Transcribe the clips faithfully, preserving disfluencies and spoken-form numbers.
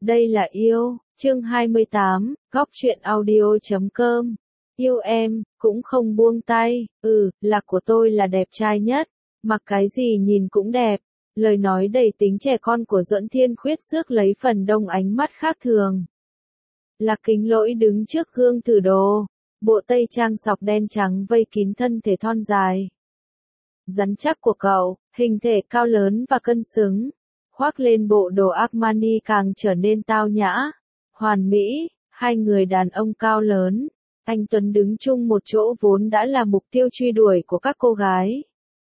Đây là yêu, chương hai mươi tám, góc truyện audio chấm com. Yêu em, cũng không buông tay, ừ, lạc của tôi là đẹp trai nhất, mặc cái gì nhìn cũng đẹp. Lời nói đầy tính trẻ con của Duẫn Thiên Khuyết rước lấy phần đông ánh mắt khác thường. Lạc Kính Lỗi đứng trước gương thử đồ, bộ tây trang sọc đen trắng vây kín thân thể thon dài. Rắn chắc của cậu, hình thể cao lớn và cân xứng, khoác lên bộ đồ Armani càng trở nên tao nhã, hoàn mỹ. Hai người đàn ông cao lớn, anh tuấn đứng chung một chỗ vốn đã là mục tiêu truy đuổi của các cô gái.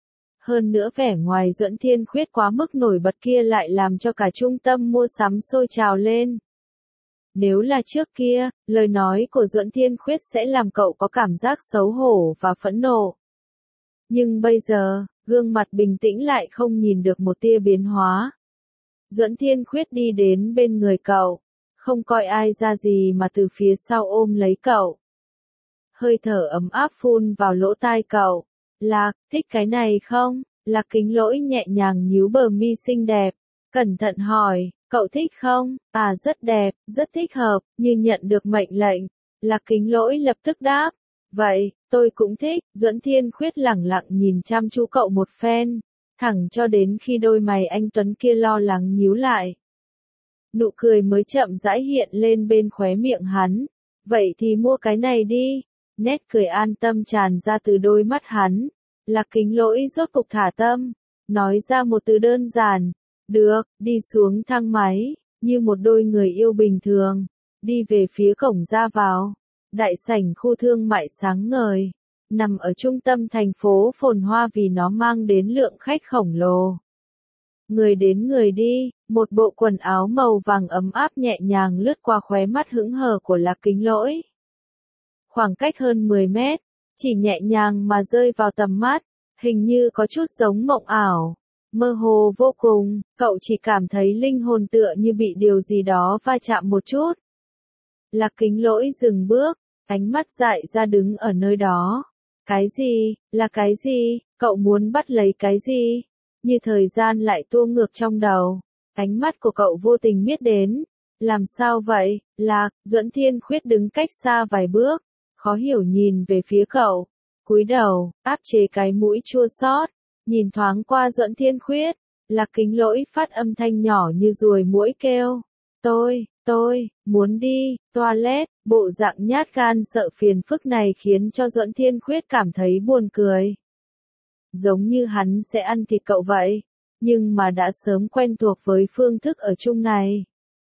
Hơn nữa vẻ ngoài Duẫn Thiên Khuyết quá mức nổi bật kia lại làm cho cả trung tâm mua sắm sôi trào lên. Nếu là trước kia, lời nói của Duẫn Thiên Khuyết sẽ làm cậu có cảm giác xấu hổ và phẫn nộ. Nhưng bây giờ, gương mặt bình tĩnh lại không nhìn được một tia biến hóa. Duẫn Thiên Khuyết đi đến bên người cậu, không coi ai ra gì mà từ phía sau ôm lấy cậu. Hơi thở ấm áp phun vào lỗ tai cậu. Lạc, thích cái này không? Lạc Kính Lỗi nhẹ nhàng nhíu bờ mi xinh đẹp, cẩn thận hỏi, cậu thích không? À rất đẹp, rất thích hợp, như nhận được mệnh lệnh. Lạc Kính Lỗi lập tức đáp, vậy, tôi cũng thích. Duẫn Thiên Khuyết lẳng lặng nhìn chăm chú cậu một phen, thẳng cho đến khi đôi mày anh tuấn kia lo lắng nhíu lại. Nụ cười mới chậm rãi hiện lên bên khóe miệng hắn. Vậy thì mua cái này đi. Nét cười an tâm tràn ra từ đôi mắt hắn. Lạc Kính Lỗi rốt cục thả tâm, nói ra một từ đơn giản. Được, đi xuống thang máy, như một đôi người yêu bình thường, đi về phía cổng ra vào. Đại sảnh khu thương mại sáng ngời, nằm ở trung tâm thành phố phồn hoa vì nó mang đến lượng khách khổng lồ. Người đến người đi, một bộ quần áo màu vàng ấm áp nhẹ nhàng lướt qua khóe mắt hững hờ của Lạc Kính Lỗi. Khoảng cách hơn mười mét, chỉ nhẹ nhàng mà rơi vào tầm mắt, hình như có chút giống mộng ảo, mơ hồ vô cùng, cậu chỉ cảm thấy linh hồn tựa như bị điều gì đó va chạm một chút. Lạc Kính Lỗi dừng bước, ánh mắt dại ra đứng ở nơi đó. Cái gì, là cái gì, cậu muốn bắt lấy cái gì? Như thời gian lại tua ngược trong đầu, ánh mắt của cậu vô tình miết đến. Làm sao vậy, Lạc? Duẫn Thiên Khuyết đứng cách xa vài bước, khó hiểu nhìn về phía cậu, cúi đầu, áp chế cái mũi chua xót, nhìn thoáng qua Duẫn Thiên Khuyết. Lạc Kính Lỗi phát âm thanh nhỏ như ruồi muỗi kêu, tôi, tôi, muốn đi, toilet. Bộ dạng nhát gan sợ phiền phức này khiến cho Duẫn Thiên Khuyết cảm thấy buồn cười. Giống như hắn sẽ ăn thịt cậu vậy, nhưng mà đã sớm quen thuộc với phương thức ở chung này.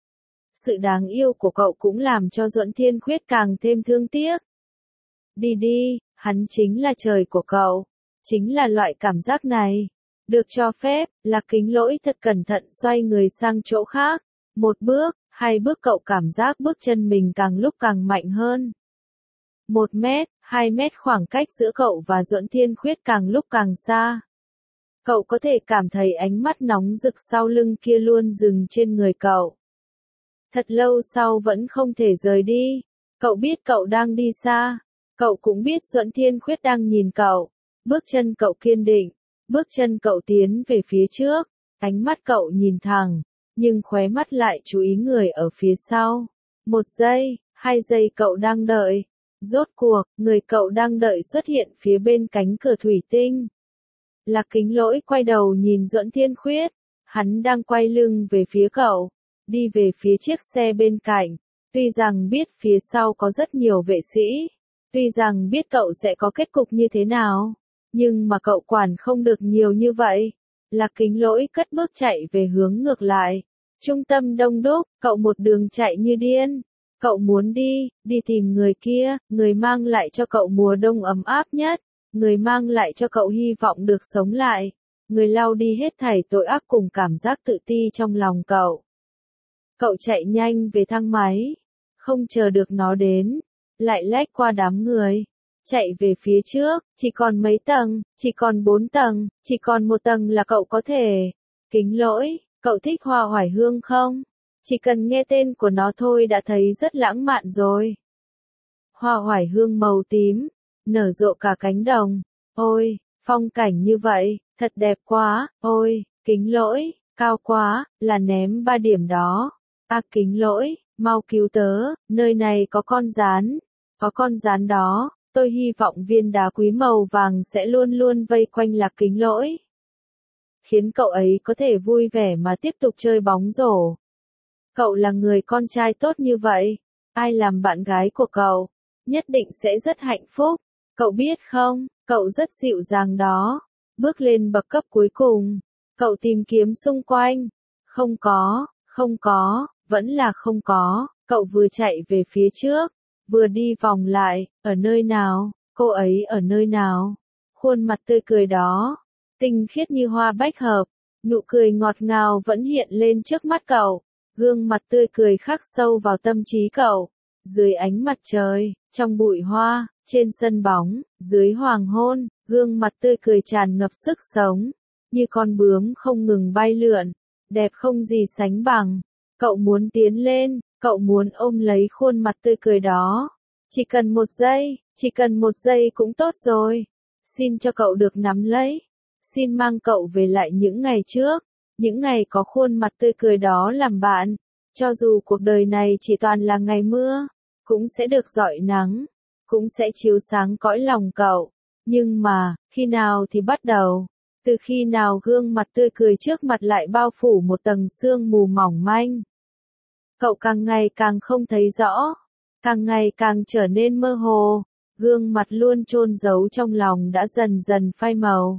Sự đáng yêu của cậu cũng làm cho Duẫn Thiên Khuyết càng thêm thương tiếc. Đi đi, hắn chính là trời của cậu, chính là loại cảm giác này. Được cho phép, Lạc Kính Lỗi thật cẩn thận xoay người sang chỗ khác. Một bước, hai bước cậu cảm giác bước chân mình càng lúc càng mạnh hơn. Một mét, hai mét khoảng cách giữa cậu và Duẫn Thiên Khuyết càng lúc càng xa. Cậu có thể cảm thấy ánh mắt nóng rực sau lưng kia luôn dừng trên người cậu. Thật lâu sau vẫn không thể rời đi. Cậu biết cậu đang đi xa. Cậu cũng biết Duẫn Thiên Khuyết đang nhìn cậu. Bước chân cậu kiên định. Bước chân cậu tiến về phía trước. Ánh mắt cậu nhìn thẳng. Nhưng khóe mắt lại chú ý người ở phía sau. Một giây, hai giây cậu đang đợi. Rốt cuộc, người cậu đang đợi xuất hiện phía bên cánh cửa thủy tinh. Lạc Kính Lỗi quay đầu nhìn Duẫn Thiên Khuyết. Hắn đang quay lưng về phía cậu. Đi về phía chiếc xe bên cạnh. Tuy rằng biết phía sau có rất nhiều vệ sĩ. Tuy rằng biết cậu sẽ có kết cục như thế nào. Nhưng mà cậu quản không được nhiều như vậy. Lạc Kính Lỗi cất bước chạy về hướng ngược lại. Trung tâm đông đúc, cậu một đường chạy như điên. Cậu muốn đi, đi tìm người kia, người mang lại cho cậu mùa đông ấm áp nhất. Người mang lại cho cậu hy vọng được sống lại. Người lau đi hết thảy tội ác cùng cảm giác tự ti trong lòng cậu. Cậu chạy nhanh về thang máy. Không chờ được nó đến. Lại lách qua đám người. Chạy về phía trước, chỉ còn mấy tầng, chỉ còn bốn tầng, chỉ còn một tầng là cậu có thể. Kính Lỗi, cậu thích hoa oải hương không? Chỉ cần nghe tên của nó thôi đã thấy rất lãng mạn rồi. Hoa oải hương màu tím, nở rộ cả cánh đồng. Ôi, phong cảnh như vậy, thật đẹp quá. Ôi, Kính Lỗi, cao quá, là ném ba điểm đó. A Kính Lỗi, mau cứu tớ, nơi này có con gián, có con gián đó, tôi hy vọng viên đá quý màu vàng sẽ luôn luôn vây quanh Lạc Kính Lỗi, khiến cậu ấy có thể vui vẻ mà tiếp tục chơi bóng rổ. Cậu là người con trai tốt như vậy, ai làm bạn gái của cậu, nhất định sẽ rất hạnh phúc, cậu biết không, cậu rất dịu dàng đó. Bước lên bậc cấp cuối cùng, cậu tìm kiếm xung quanh, không có, không có, vẫn là không có, cậu vừa chạy về phía trước, vừa đi vòng lại, ở nơi nào, cô ấy ở nơi nào, khuôn mặt tươi cười đó, tinh khiết như hoa bách hợp, nụ cười ngọt ngào vẫn hiện lên trước mắt cậu, gương mặt tươi cười khắc sâu vào tâm trí cậu, dưới ánh mặt trời, trong bụi hoa, trên sân bóng, dưới hoàng hôn, gương mặt tươi cười tràn ngập sức sống, như con bướm không ngừng bay lượn, đẹp không gì sánh bằng. Cậu muốn tiến lên, cậu muốn ôm lấy khuôn mặt tươi cười đó. Chỉ cần một giây, chỉ cần một giây cũng tốt rồi. Xin cho cậu được nắm lấy. Xin mang cậu về lại những ngày trước, những ngày có khuôn mặt tươi cười đó làm bạn. Cho dù cuộc đời này chỉ toàn là ngày mưa, cũng sẽ được rọi nắng, cũng sẽ chiếu sáng cõi lòng cậu. Nhưng mà, khi nào thì bắt đầu? Từ khi nào gương mặt tươi cười trước mặt lại bao phủ một tầng sương mù mỏng manh? Cậu càng ngày càng không thấy rõ, càng ngày càng trở nên mơ hồ, gương mặt luôn chôn giấu trong lòng đã dần dần phai màu.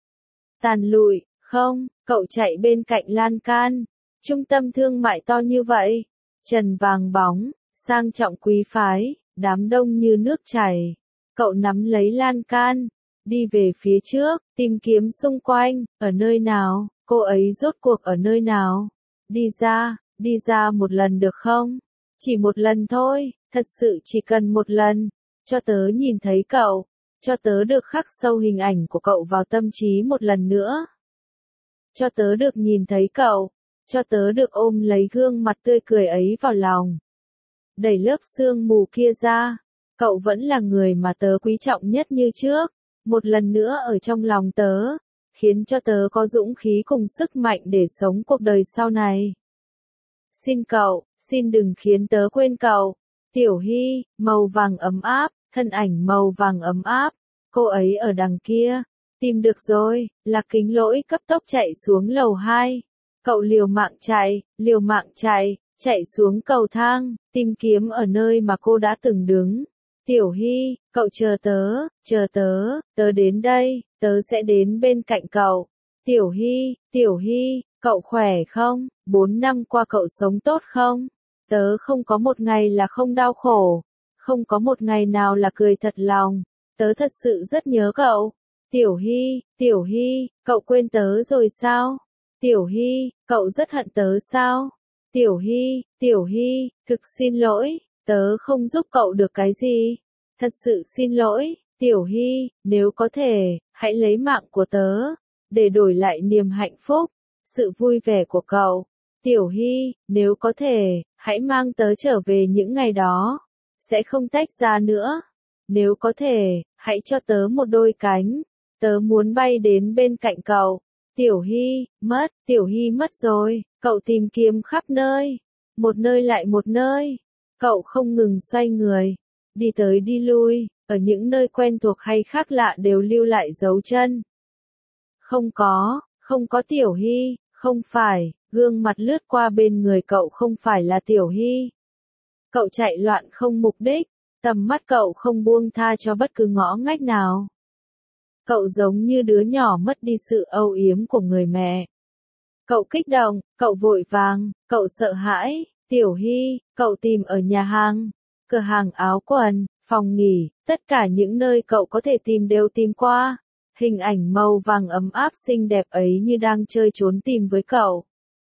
Tàn lụi, không, cậu chạy bên cạnh lan can, trung tâm thương mại to như vậy, trần vàng bóng, sang trọng quý phái, đám đông như nước chảy. Cậu nắm lấy lan can, đi về phía trước, tìm kiếm xung quanh, ở nơi nào, cô ấy rốt cuộc ở nơi nào? Đi ra, đi ra một lần được không? Chỉ một lần thôi, thật sự chỉ cần một lần, cho tớ nhìn thấy cậu, cho tớ được khắc sâu hình ảnh của cậu vào tâm trí một lần nữa. Cho tớ được nhìn thấy cậu, cho tớ được ôm lấy gương mặt tươi cười ấy vào lòng. Đẩy lớp sương mù kia ra, cậu vẫn là người mà tớ quý trọng nhất như trước, một lần nữa ở trong lòng tớ, khiến cho tớ có dũng khí cùng sức mạnh để sống cuộc đời sau này. Xin cậu, xin đừng khiến tớ quên cậu. Tiểu Hy, màu vàng ấm áp, thân ảnh màu vàng ấm áp, cô ấy ở đằng kia. Tìm được rồi, Lạc Kính Lỗi cấp tốc chạy xuống lầu hai. Cậu liều mạng chạy, liều mạng chạy, chạy xuống cầu thang, tìm kiếm ở nơi mà cô đã từng đứng. Tiểu Hy, cậu chờ tớ, chờ tớ, tớ đến đây, tớ sẽ đến bên cạnh cậu. Tiểu Hy, Tiểu Hy, cậu khỏe không? Bốn năm qua cậu sống tốt không? Tớ không có một ngày là không đau khổ, không có một ngày nào là cười thật lòng. Tớ thật sự rất nhớ cậu. Tiểu Hy, Tiểu Hy, cậu quên tớ rồi sao? Tiểu Hy, cậu rất hận tớ sao? Tiểu Hy, Tiểu Hy, thực xin lỗi, tớ không giúp cậu được cái gì. Thật sự xin lỗi, Tiểu Hy, nếu có thể, hãy lấy mạng của tớ, để đổi lại niềm hạnh phúc, sự vui vẻ của cậu. Tiểu Hy, nếu có thể, hãy mang tớ trở về những ngày đó, sẽ không tách ra nữa. Nếu có thể, hãy cho tớ một đôi cánh, tớ muốn bay đến bên cạnh cậu. Tiểu Hy, mất, Tiểu Hy mất rồi, cậu tìm kiếm khắp nơi, một nơi lại một nơi, cậu không ngừng xoay người, đi tới đi lui, ở những nơi quen thuộc hay khác lạ đều lưu lại dấu chân. Không có, không có Tiểu Hy, không phải, gương mặt lướt qua bên người cậu không phải là Tiểu Hy. Cậu chạy loạn không mục đích, tầm mắt cậu không buông tha cho bất cứ ngõ ngách nào. Cậu giống như đứa nhỏ mất đi sự âu yếm của người mẹ. Cậu kích động, cậu vội vàng, cậu sợ hãi. Tiểu Hy, cậu tìm ở nhà hàng, cửa hàng áo quần, phòng nghỉ, tất cả những nơi cậu có thể tìm đều tìm qua. Hình ảnh màu vàng ấm áp xinh đẹp ấy như đang chơi trốn tìm với cậu.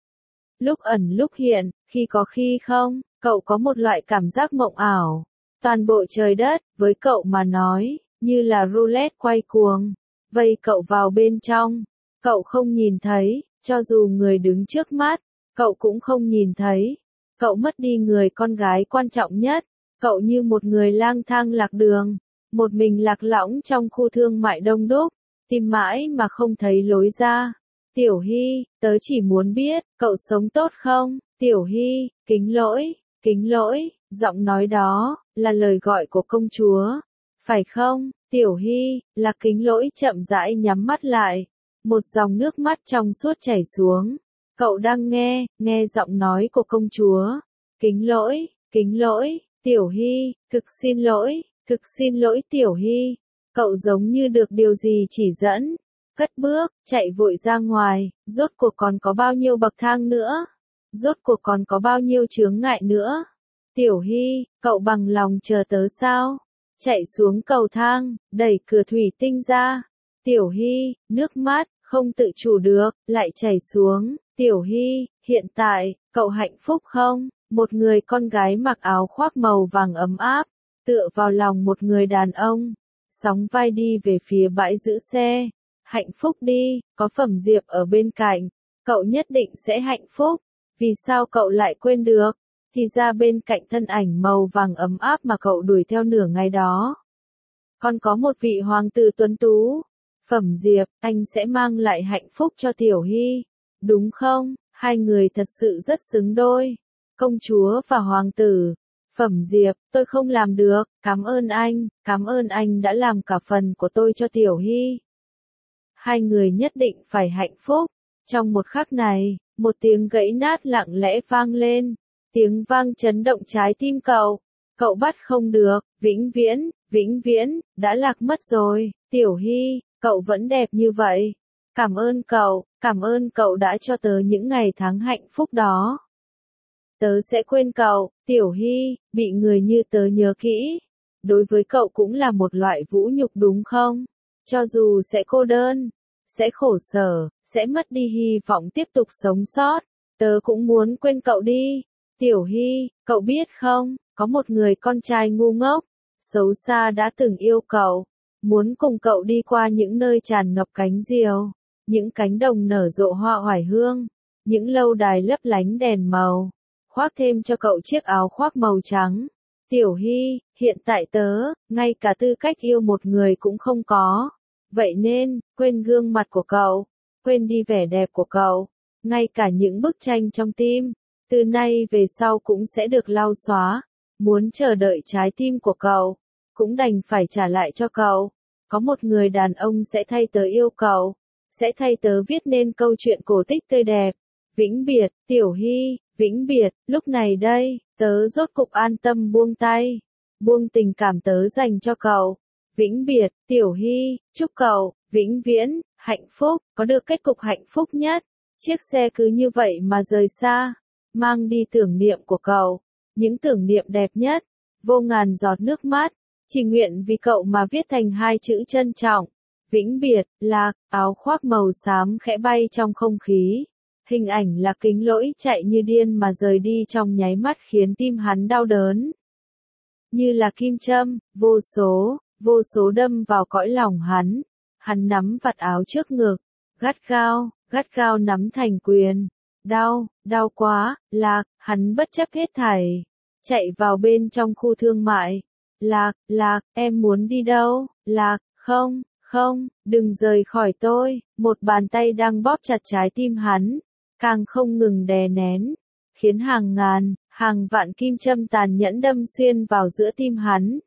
Lúc ẩn lúc hiện, khi có khi không, cậu có một loại cảm giác mộng ảo. Toàn bộ trời đất, với cậu mà nói, như là roulette quay cuồng, vây cậu vào bên trong. Cậu không nhìn thấy, cho dù người đứng trước mắt, cậu cũng không nhìn thấy. Cậu mất đi người con gái quan trọng nhất. Cậu như một người lang thang lạc đường, một mình lạc lõng trong khu thương mại đông đúc, tìm mãi mà không thấy lối ra. Tiểu Hy, tớ chỉ muốn biết, cậu sống tốt không? Tiểu Hy, kính lỗi, kính lỗi, giọng nói đó, là lời gọi của công chúa. Phải không, Tiểu Hy, là kính lỗi chậm rãi nhắm mắt lại. Một dòng nước mắt trong suốt chảy xuống. Cậu đang nghe, nghe giọng nói của công chúa. Kính lỗi, kính lỗi, Tiểu Hy, thực xin lỗi, thực xin lỗi Tiểu Hy. Cậu giống như được điều gì chỉ dẫn. Cất bước, chạy vội ra ngoài, rốt cuộc còn có bao nhiêu bậc thang nữa? Rốt cuộc còn có bao nhiêu chướng ngại nữa? Tiểu Hy, cậu bằng lòng chờ tớ sao? Chạy xuống cầu thang, đẩy cửa thủy tinh ra. Tiểu Hy, nước mắt, không tự chủ được, lại chảy xuống. Tiểu Hy, hiện tại, cậu hạnh phúc không? Một người con gái mặc áo khoác màu vàng ấm áp, tựa vào lòng một người đàn ông, sóng vai đi về phía bãi giữ xe. Hạnh phúc đi, có Phẩm Diệp ở bên cạnh, cậu nhất định sẽ hạnh phúc. Vì sao cậu lại quên được? Thì ra bên cạnh thân ảnh màu vàng ấm áp mà cậu đuổi theo nửa ngày đó, còn có một vị hoàng tử tuấn tú. Phẩm Diệp, anh sẽ mang lại hạnh phúc cho Tiểu Hy, đúng không? Hai người thật sự rất xứng đôi. Công chúa và hoàng tử. Phẩm Diệp, tôi không làm được, cảm ơn anh, cảm ơn anh đã làm cả phần của tôi cho Tiểu Hy. Hai người nhất định phải hạnh phúc. Trong một khắc này, một tiếng gãy nát lặng lẽ vang lên. Tiếng vang chấn động trái tim cậu. Cậu bắt không được, vĩnh viễn, vĩnh viễn, đã lạc mất rồi. Tiểu Hy, cậu vẫn đẹp như vậy. Cảm ơn cậu, cảm ơn cậu đã cho tớ những ngày tháng hạnh phúc đó. Tớ sẽ quên cậu. Tiểu Hy, bị người như tớ nhớ kỹ. Đối với cậu cũng là một loại vũ nhục đúng không? Cho dù sẽ cô đơn, sẽ khổ sở, sẽ mất đi hy vọng tiếp tục sống sót, tớ cũng muốn quên cậu đi. Tiểu Hy, cậu biết không, có một người con trai ngu ngốc, xấu xa đã từng yêu cậu, muốn cùng cậu đi qua những nơi tràn ngập cánh diều, những cánh đồng nở rộ hoa oải hương, những lâu đài lấp lánh đèn màu, khoác thêm cho cậu chiếc áo khoác màu trắng. Tiểu Hy, hiện tại tớ, ngay cả tư cách yêu một người cũng không có. Vậy nên, quên gương mặt của cậu, quên đi vẻ đẹp của cậu, ngay cả những bức tranh trong tim, từ nay về sau cũng sẽ được lau xóa. Muốn chờ đợi trái tim của cậu, cũng đành phải trả lại cho cậu. Có một người đàn ông sẽ thay tớ yêu cậu, sẽ thay tớ viết nên câu chuyện cổ tích tươi đẹp. Vĩnh biệt, Tiểu Hy, vĩnh biệt, lúc này đây, tớ rốt cục an tâm buông tay, buông tình cảm tớ dành cho cậu. Vĩnh biệt, Tiểu Hy, chúc cậu, vĩnh viễn, hạnh phúc, có được kết cục hạnh phúc nhất. Chiếc xe cứ như vậy mà rời xa, mang đi tưởng niệm của cậu, những tưởng niệm đẹp nhất, vô ngàn giọt nước mắt, chỉ nguyện vì cậu mà viết thành hai chữ trân trọng. Vĩnh biệt, lạc, áo khoác màu xám khẽ bay trong không khí. Hình ảnh là Kính Lỗi chạy như điên mà rời đi trong nháy mắt khiến tim hắn đau đớn. Như là kim châm, vô số, vô số đâm vào cõi lòng hắn. Hắn nắm vạt áo trước ngực, gắt gao, gắt gao nắm thành quyền. Đau, đau quá, Lạc, hắn bất chấp hết thảy. Chạy vào bên trong khu thương mại. Lạc, Lạc, em muốn đi đâu? Lạc, không, không, đừng rời khỏi tôi. Một bàn tay đang bóp chặt trái tim hắn, càng không ngừng đè nén, khiến hàng ngàn, hàng vạn kim châm tàn nhẫn đâm xuyên vào giữa tim hắn.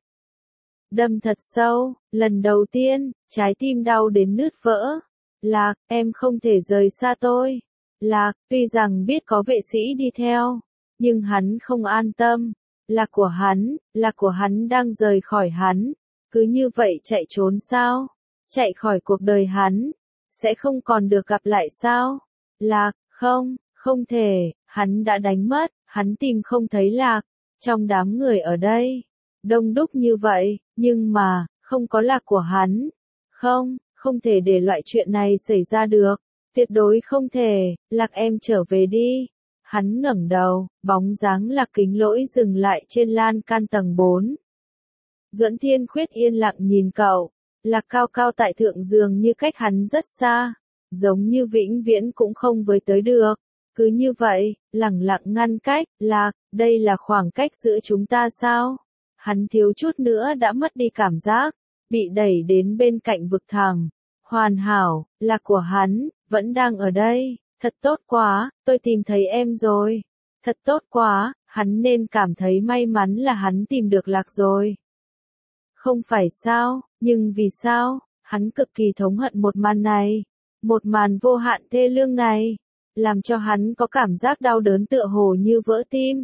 Đâm thật sâu, lần đầu tiên, trái tim đau đến nứt vỡ. Lạc, em không thể rời xa tôi. Lạc, tuy rằng biết có vệ sĩ đi theo, nhưng hắn không an tâm. Lạc của hắn, lạc của hắn đang rời khỏi hắn. Cứ như vậy chạy trốn sao? Chạy khỏi cuộc đời hắn, sẽ không còn được gặp lại sao? Lạc, không, không thể, hắn đã đánh mất, hắn tìm không thấy Lạc. Trong đám người ở đây, đông đúc như vậy, nhưng mà, không có Lạc của hắn. Không, không thể để loại chuyện này xảy ra được. Tuyệt đối không thể, Lạc em trở về đi. Hắn ngẩng đầu, bóng dáng Lạc Kính Lỗi dừng lại trên lan can tầng bốn. Duẫn Thiên Khuyết yên lặng nhìn cậu, Lạc cao cao tại thượng dường như cách hắn rất xa, giống như vĩnh viễn cũng không với tới được. Cứ như vậy, lẳng lặng ngăn cách, Lạc, đây là khoảng cách giữa chúng ta sao? Hắn thiếu chút nữa đã mất đi cảm giác, bị đẩy đến bên cạnh vực thẳm. Hoàn hảo, Lạc của hắn, vẫn đang ở đây, thật tốt quá, tôi tìm thấy em rồi. Thật tốt quá, hắn nên cảm thấy may mắn là hắn tìm được Lạc rồi. Không phải sao, nhưng vì sao, hắn cực kỳ thống hận một màn này. Một màn vô hạn thê lương này, làm cho hắn có cảm giác đau đớn tựa hồ như vỡ tim.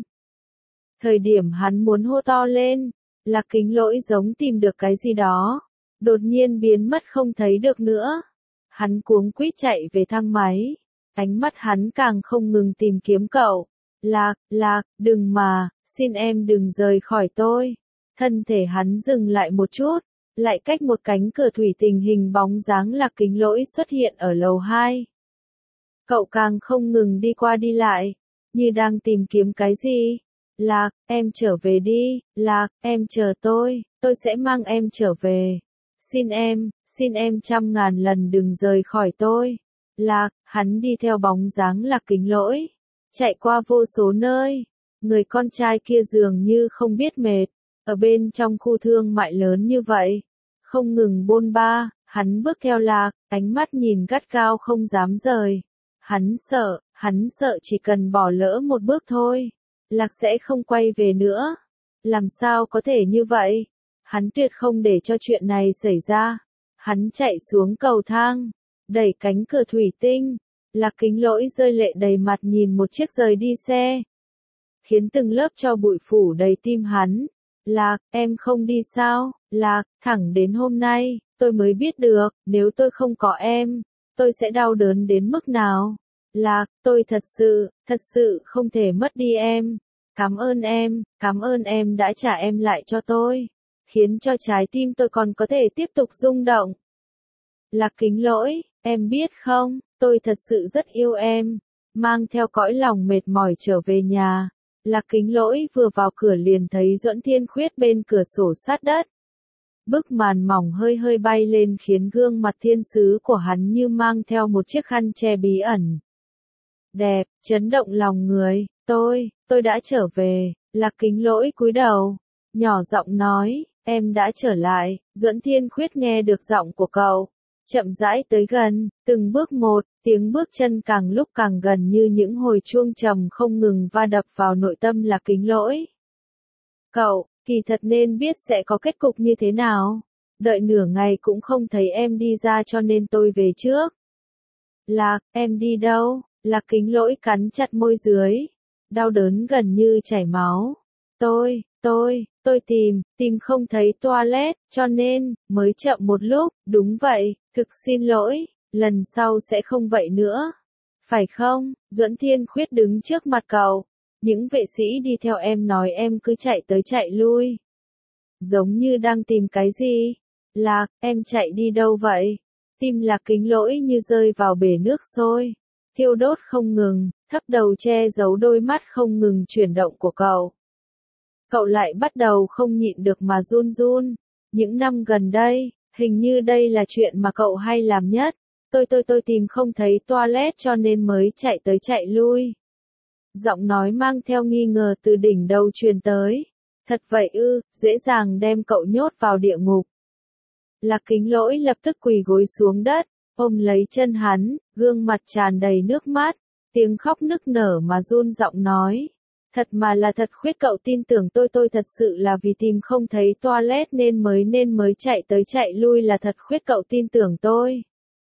Thời điểm hắn muốn hô to lên, Lạc Kính Lỗi giống tìm được cái gì đó, đột nhiên biến mất không thấy được nữa. Hắn cuống quýt chạy về thang máy, ánh mắt hắn càng không ngừng tìm kiếm cậu. Lạc, Lạc, đừng mà, xin em đừng rời khỏi tôi. Thân thể hắn dừng lại một chút, lại cách một cánh cửa thủy tình hình bóng dáng Lạc Kính Lỗi xuất hiện ở lầu hai. Cậu càng không ngừng đi qua đi lại, như đang tìm kiếm cái gì. Lạc, em trở về đi, Lạc, em chờ tôi, tôi sẽ mang em trở về. Xin em, xin em trăm ngàn lần đừng rời khỏi tôi. Lạc, hắn đi theo bóng dáng Lạc Kính Lỗi, chạy qua vô số nơi. Người con trai kia dường như không biết mệt, ở bên trong khu thương mại lớn như vậy, không ngừng bôn ba, hắn bước theo Lạc, ánh mắt nhìn gắt gao không dám rời. Hắn sợ, hắn sợ chỉ cần bỏ lỡ một bước thôi, Lạc sẽ không quay về nữa. Làm sao có thể như vậy? Hắn tuyệt không để cho chuyện này xảy ra. Hắn chạy xuống cầu thang, đẩy cánh cửa thủy tinh. Lạc Kính Lỗi rơi lệ đầy mặt nhìn một chiếc rời đi xe, khiến từng lớp tro bụi phủ đầy tim hắn. Lạc, em không đi sao? Lạc, thẳng đến hôm nay, tôi mới biết được, nếu tôi không có em, tôi sẽ đau đớn đến mức nào. Lạc, tôi thật sự, thật sự không thể mất đi em. Cảm ơn em, cảm ơn em đã trả em lại cho tôi, khiến cho trái tim tôi còn có thể tiếp tục rung động. Lạc Kính Lỗi, em biết không, tôi thật sự rất yêu em. Mang theo cõi lòng mệt mỏi trở về nhà, Lạc Kính Lỗi vừa vào cửa liền thấy Duẫn Thiên Khuyết bên cửa sổ sát đất. Bức màn mỏng hơi hơi bay lên khiến gương mặt thiên sứ của hắn như mang theo một chiếc khăn che bí ẩn. Đẹp, chấn động lòng người, tôi, tôi đã trở về. Lạc Kính Lỗi cúi đầu, nhỏ giọng nói, em đã trở lại. Duẫn Thiên Khuyết nghe được giọng của cậu, chậm rãi tới gần, từng bước một, tiếng bước chân càng lúc càng gần như những hồi chuông trầm không ngừng va đập vào nội tâm Lạc Kính Lỗi. Cậu, kỳ thật nên biết sẽ có kết cục như thế nào. Đợi nửa ngày cũng không thấy em đi ra cho nên tôi về trước. Lạc, em đi đâu? Lạc Kính Lỗi cắn chặt môi dưới, đau đớn gần như chảy máu. Tôi, tôi, tôi tìm, tìm không thấy toilet, cho nên, mới chậm một lúc. Đúng vậy, thực xin lỗi, lần sau sẽ không vậy nữa. Phải không? Duẫn Thiên Khuyết đứng trước mặt cậu. Những vệ sĩ đi theo em nói em cứ chạy tới chạy lui, giống như đang tìm cái gì. Lạc, em chạy đi đâu vậy? Tim Lạc Kính Lỗi như rơi vào bể nước sôi, thiêu đốt không ngừng, thấp đầu che giấu đôi mắt không ngừng chuyển động của cậu. Cậu lại bắt đầu không nhịn được mà run run. Những năm gần đây, hình như đây là chuyện mà cậu hay làm nhất. Tôi tôi tôi tìm không thấy toilet cho nên mới chạy tới chạy lui. Giọng nói mang theo nghi ngờ từ đỉnh đầu truyền tới. Thật vậy ư, dễ dàng đem cậu nhốt vào địa ngục. Lạc Kính Lỗi lập tức quỳ gối xuống đất, ôm lấy chân hắn, gương mặt tràn đầy nước mắt, tiếng khóc nức nở mà run giọng nói. Thật mà là thật Khuyết, cậu tin tưởng tôi tôi thật sự là vì tìm không thấy toilet nên mới nên mới chạy tới chạy lui là thật Khuyết, cậu tin tưởng tôi.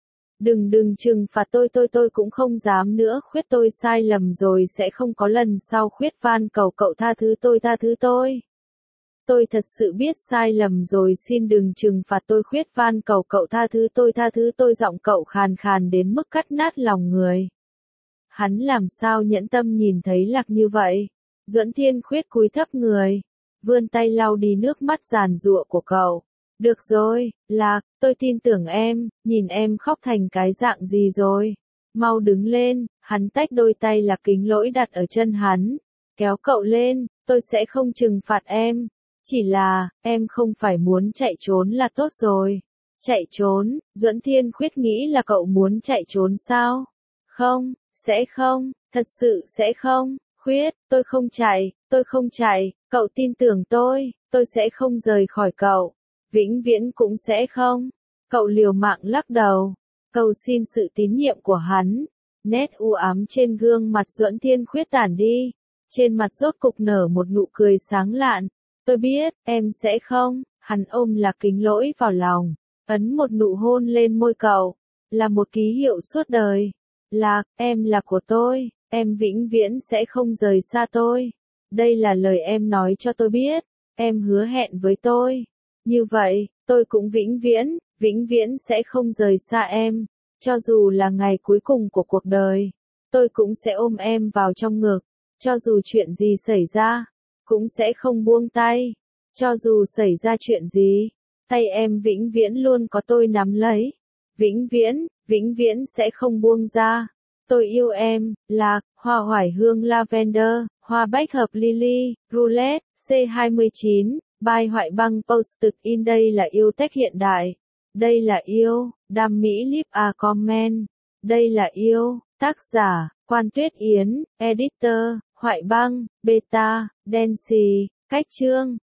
Đừng đừng trừng phạt tôi tôi tôi cũng không dám nữa Khuyết, tôi sai lầm rồi sẽ không có lần sau Khuyết, van cầu cậu tha thứ tôi tha thứ tôi. Tôi thật sự biết sai lầm rồi, xin đừng trừng phạt tôi Khuyết, van cầu cậu tha thứ tôi tha thứ tôi. Giọng cậu khàn khàn đến mức cắt nát lòng người. Hắn làm sao nhẫn tâm nhìn thấy Lạc như vậy. Duẫn Thiên Khuyết cúi thấp người, vươn tay lau đi nước mắt giàn giụa của cậu. Được rồi, Lạc, tôi tin tưởng em, nhìn em khóc thành cái dạng gì rồi. Mau đứng lên. Hắn tách đôi tay Lạc Kính Lỗi đặt ở chân hắn, kéo cậu lên. Tôi sẽ không trừng phạt em. Chỉ là, em không phải muốn chạy trốn là tốt rồi. Chạy trốn? Duẫn Thiên Khuyết nghĩ là cậu muốn chạy trốn sao? Không, sẽ không, thật sự sẽ không. Khuyết, tôi không chạy, tôi không chạy, cậu tin tưởng tôi, tôi sẽ không rời khỏi cậu. Vĩnh viễn cũng sẽ không. Cậu liều mạng lắc đầu, cầu xin sự tín nhiệm của hắn. Nét u ám trên gương mặt Duẫn Thiên Khuyết tản đi. trên mặt rốt cục nở một nụ cười sáng lạn. Tôi biết, em sẽ không. Hắn ôm Lạc Kính Lỗi vào lòng, ấn một nụ hôn lên môi cậu, là một ký hiệu suốt đời. Lạc, em là của tôi, em vĩnh viễn sẽ không rời xa tôi. Đây là lời em nói cho tôi biết, em hứa hẹn với tôi. Như vậy, tôi cũng vĩnh viễn, vĩnh viễn sẽ không rời xa em. Cho dù là ngày cuối cùng của cuộc đời, tôi cũng sẽ ôm em vào trong ngực. Cho dù chuyện gì xảy ra, cũng sẽ không buông tay. Cho dù xảy ra chuyện gì, tay em vĩnh viễn luôn có tôi nắm lấy. Vĩnh viễn, vĩnh viễn sẽ không buông ra. Tôi yêu em. Lạc, hoa oải hương lavender, hoa bách hợp lily, roulette, C hai mươi chín, by Hoại Băng Posted in. Đây là yêu tech hiện đại. Đây là yêu, đam mỹ leave a comment. Đây là yêu, tác giả, Quan Tuyết Yến, editor, Hoại Băng, beta, Dancy, cách chương.